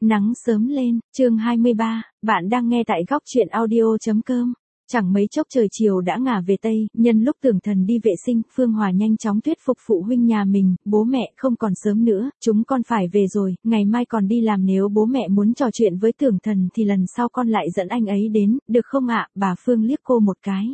Nắng sớm lên, chương 23, bạn đang nghe tại góc truyện audio.com. Chẳng mấy chốc trời chiều đã ngả về Tây, nhân lúc Tưởng Thần đi vệ sinh, Phương Hòa nhanh chóng thuyết phục phụ huynh nhà mình, bố mẹ không còn sớm nữa, chúng con phải về rồi, ngày mai còn đi làm, nếu bố mẹ muốn trò chuyện với Tưởng Thần thì lần sau con lại dẫn anh ấy đến, được không ạ? Bà Phương liếc cô một cái.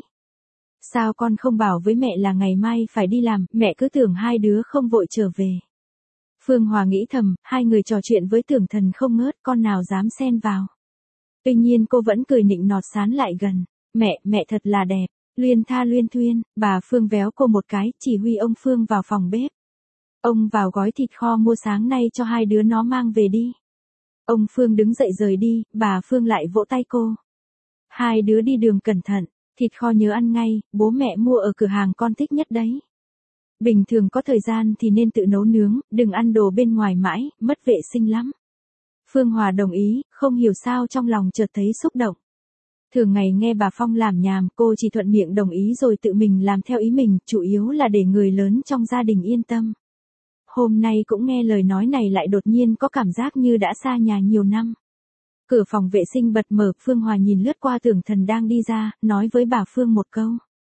Sao con không bảo với mẹ là ngày mai phải đi làm, mẹ cứ tưởng hai đứa không vội trở về. Phương Hòa nghĩ thầm, hai người trò chuyện với Tưởng Thần không ngớt, con nào dám xen vào. Tuy nhiên cô vẫn cười nịnh nọt sán lại gần. Mẹ thật là đẹp, luyên tha luyên thuyên, bà Phương véo cô một cái, chỉ huy ông Phương vào phòng bếp. Ông vào gói thịt kho mua sáng nay cho hai đứa nó mang về đi. Ông Phương đứng dậy rời đi, bà Phương lại vỗ tay cô. Hai đứa đi đường cẩn thận, thịt kho nhớ ăn ngay, bố mẹ mua ở cửa hàng con thích nhất đấy. Bình thường có thời gian thì nên tự nấu nướng, đừng ăn đồ bên ngoài mãi, mất vệ sinh lắm. Phương Hòa đồng ý, không hiểu sao trong lòng chợt thấy xúc động. Thường ngày nghe bà Phong làm nhảm, cô chỉ thuận miệng đồng ý rồi tự mình làm theo ý mình, chủ yếu là để người lớn trong gia đình yên tâm. Hôm nay cũng nghe lời nói này lại đột nhiên có cảm giác như đã xa nhà nhiều năm. Cửa phòng vệ sinh bật mở, Phương Hòa nhìn lướt qua Tưởng Thần đang đi ra, nói với bà Phương một câu.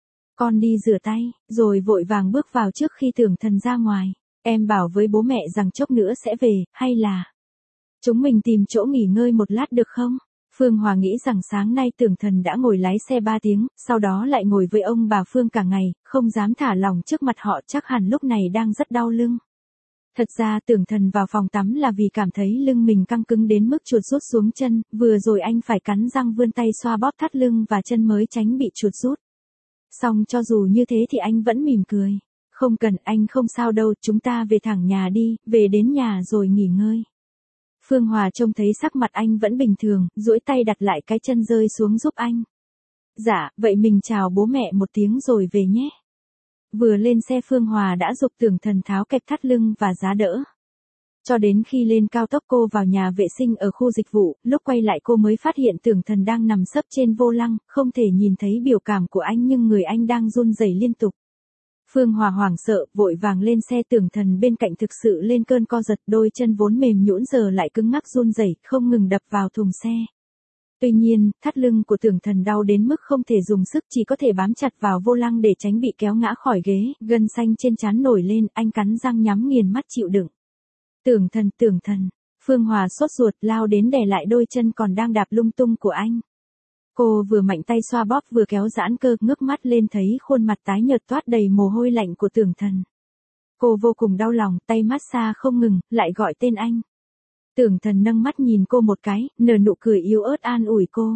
Con đi rửa tay, rồi vội vàng bước vào trước khi Tưởng Thần ra ngoài. Em bảo với bố mẹ rằng chốc nữa sẽ về, hay là chúng mình tìm chỗ nghỉ ngơi một lát được không? Phương Hòa nghĩ rằng sáng nay Tưởng Thần đã ngồi lái xe 3 tiếng, sau đó lại ngồi với ông bà Phương cả ngày, không dám thả lỏng trước mặt họ, chắc hẳn lúc này đang rất đau lưng. Thật ra Tưởng Thần vào phòng tắm là vì cảm thấy lưng mình căng cứng đến mức chuột rút xuống chân, vừa rồi anh phải cắn răng vươn tay xoa bóp thắt lưng và chân mới tránh bị chuột rút. Xong cho dù như thế thì anh vẫn mỉm cười. Không cần, anh không sao đâu, chúng ta về thẳng nhà đi, về đến nhà rồi nghỉ ngơi. Phương Hòa trông thấy sắc mặt anh vẫn bình thường, duỗi tay đặt lại cái chân rơi xuống giúp anh. Dạ, vậy mình chào bố mẹ một tiếng rồi về nhé. Vừa lên xe Phương Hòa đã giục Tưởng Thần tháo kẹp thắt lưng và giá đỡ. Cho đến khi lên cao tốc cô vào nhà vệ sinh ở khu dịch vụ, lúc quay lại cô mới phát hiện Tưởng Thần đang nằm sấp trên vô lăng, không thể nhìn thấy biểu cảm của anh nhưng người anh đang run rẩy liên tục. Phương Hòa hoảng sợ, vội vàng lên xe. Tưởng Thần bên cạnh thực sự lên cơn co giật, đôi chân vốn mềm nhũn giờ lại cứng ngắc run rẩy, không ngừng đập vào thùng xe. Tuy nhiên, thắt lưng của Tưởng Thần đau đến mức không thể dùng sức, chỉ có thể bám chặt vào vô lăng để tránh bị kéo ngã khỏi ghế, gân xanh trên trán nổi lên, anh cắn răng nhắm nghiền mắt chịu đựng. Tưởng Thần, Phương Hòa sốt ruột lao đến đè lại đôi chân còn đang đạp lung tung của anh. Cô vừa mạnh tay xoa bóp vừa kéo giãn cơ, ngước mắt lên thấy khuôn mặt tái nhợt toát đầy mồ hôi lạnh của Tưởng Thần. Cô vô cùng đau lòng, tay massage không ngừng, lại gọi tên anh. Tưởng Thần nâng mắt nhìn cô một cái, nở nụ cười yếu ớt an ủi cô.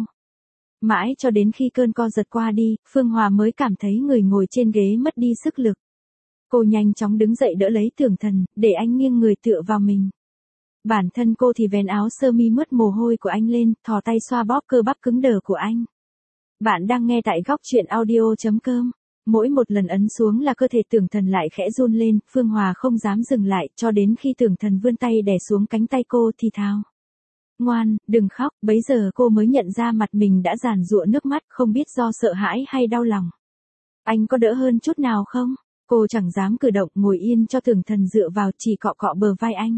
Mãi cho đến khi cơn co giật qua đi, Phương Hòa mới cảm thấy người ngồi trên ghế mất đi sức lực. Cô nhanh chóng đứng dậy đỡ lấy Tưởng Thần, để anh nghiêng người tựa vào mình. Bản thân cô thì vén áo sơ mi mướt mồ hôi của anh lên, thò tay xoa bóp cơ bắp cứng đờ của anh. Bạn đang nghe tại góc truyện audio.com. Mỗi một lần ấn xuống là cơ thể Tưởng Thần lại khẽ run lên, Phương Hòa không dám dừng lại, cho đến khi Tưởng Thần vươn tay đè xuống cánh tay cô thì thào. Ngoan, đừng khóc, bấy giờ cô mới nhận ra mặt mình đã giàn giụa nước mắt, không biết do sợ hãi hay đau lòng. Anh có đỡ hơn chút nào không? Cô chẳng dám cử động, ngồi yên cho Tưởng Thần dựa vào, chỉ cọ cọ bờ vai anh.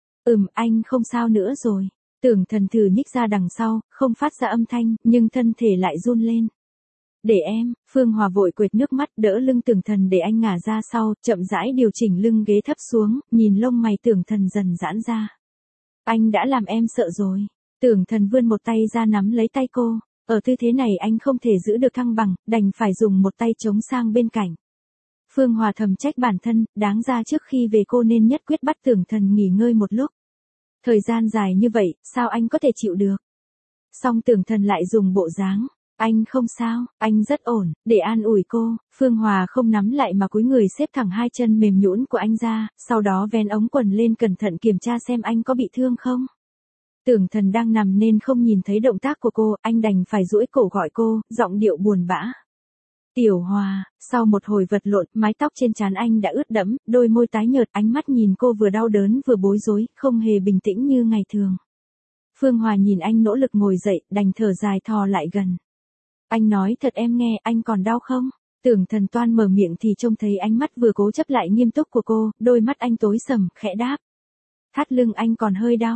Anh không sao nữa rồi. Tưởng Thần thử nhích ra đằng sau, không phát ra âm thanh, nhưng thân thể lại run lên. Để em, Phương Hòa vội quệt nước mắt đỡ lưng Tưởng Thần để anh ngả ra sau, chậm rãi điều chỉnh lưng ghế thấp xuống, nhìn lông mày Tưởng Thần dần giãn ra. Anh đã làm em sợ rồi. Tưởng Thần vươn một tay ra nắm lấy tay cô. Ở tư thế này anh không thể giữ được thăng bằng, đành phải dùng một tay chống sang bên cạnh. Phương Hòa thầm trách bản thân, đáng ra trước khi về cô nên nhất quyết bắt Tưởng Thần nghỉ ngơi một lúc. Thời gian dài như vậy, sao anh có thể chịu được? Song Tưởng Thần lại dùng bộ dáng. Anh không sao, anh rất ổn, để an ủi cô, Phương Hòa không nắm lại mà cúi người xếp thẳng hai chân mềm nhũn của anh ra, sau đó vén ống quần lên cẩn thận kiểm tra xem anh có bị thương không. Tưởng Thần đang nằm nên không nhìn thấy động tác của cô, anh đành phải duỗi cổ gọi cô, giọng điệu buồn bã. Tiểu Hòa, sau một hồi vật lộn, mái tóc trên trán anh đã ướt đẫm, đôi môi tái nhợt, ánh mắt nhìn cô vừa đau đớn vừa bối rối, không hề bình tĩnh như ngày thường. Phương Hòa nhìn anh nỗ lực ngồi dậy, đành thở dài thò lại gần. Anh nói thật em nghe, anh còn đau không? Tưởng Thần toan mở miệng thì trông thấy ánh mắt vừa cố chấp lại nghiêm túc của cô, đôi mắt anh tối sầm, khẽ đáp. Thắt lưng anh còn hơi đau.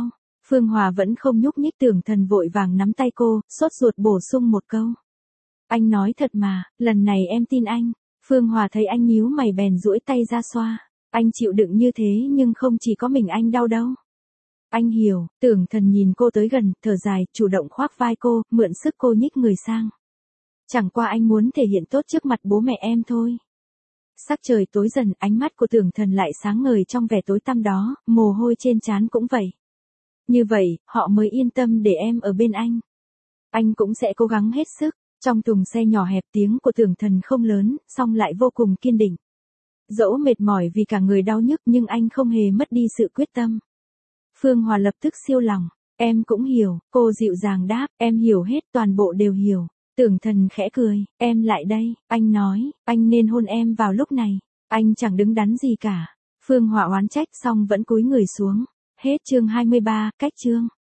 Phương Hòa vẫn không nhúc nhích, Tưởng Thần vội vàng nắm tay cô, sốt ruột bổ sung một câu. Anh nói thật mà, lần này em tin anh. Phương Hòa thấy anh nhíu mày bèn duỗi tay ra xoa. Anh chịu đựng như thế nhưng không chỉ có mình anh đau đâu. Anh hiểu. Tưởng Thần nhìn cô tới gần, thở dài, chủ động khoác vai cô, mượn sức cô nhích người sang. Chẳng qua anh muốn thể hiện tốt trước mặt bố mẹ em thôi. Sắc trời tối dần, ánh mắt của Tưởng Thần lại sáng ngời trong vẻ tối tăm đó, mồ hôi trên trán cũng vậy. Như vậy, họ mới yên tâm để em ở bên anh. Anh cũng sẽ cố gắng hết sức. Trong thùng xe nhỏ hẹp, tiếng của Tưởng Thần không lớn, song lại vô cùng kiên định. Dẫu mệt mỏi vì cả người đau nhức nhưng anh không hề mất đi sự quyết tâm. Phương Hòa lập tức siêu lòng. Em cũng hiểu, cô dịu dàng đáp, em hiểu hết, toàn bộ đều hiểu. Tưởng Thần khẽ cười, em lại đây, anh nói, anh nên hôn em vào lúc này. Anh chẳng đứng đắn gì cả. Phương Hòa oán trách xong vẫn cúi người xuống. Hết chương 23, cách chương.